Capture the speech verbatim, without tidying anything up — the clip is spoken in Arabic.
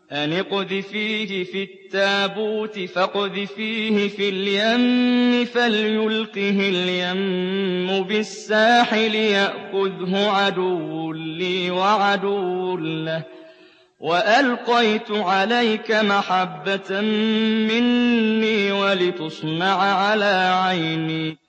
أن اقذفيه في التابوت فاقذفيه في اليم فليلقه اليم بالساحل يأخذه عدو لي وعدو له وألقيت عليك محبة مني ولتصنع على عيني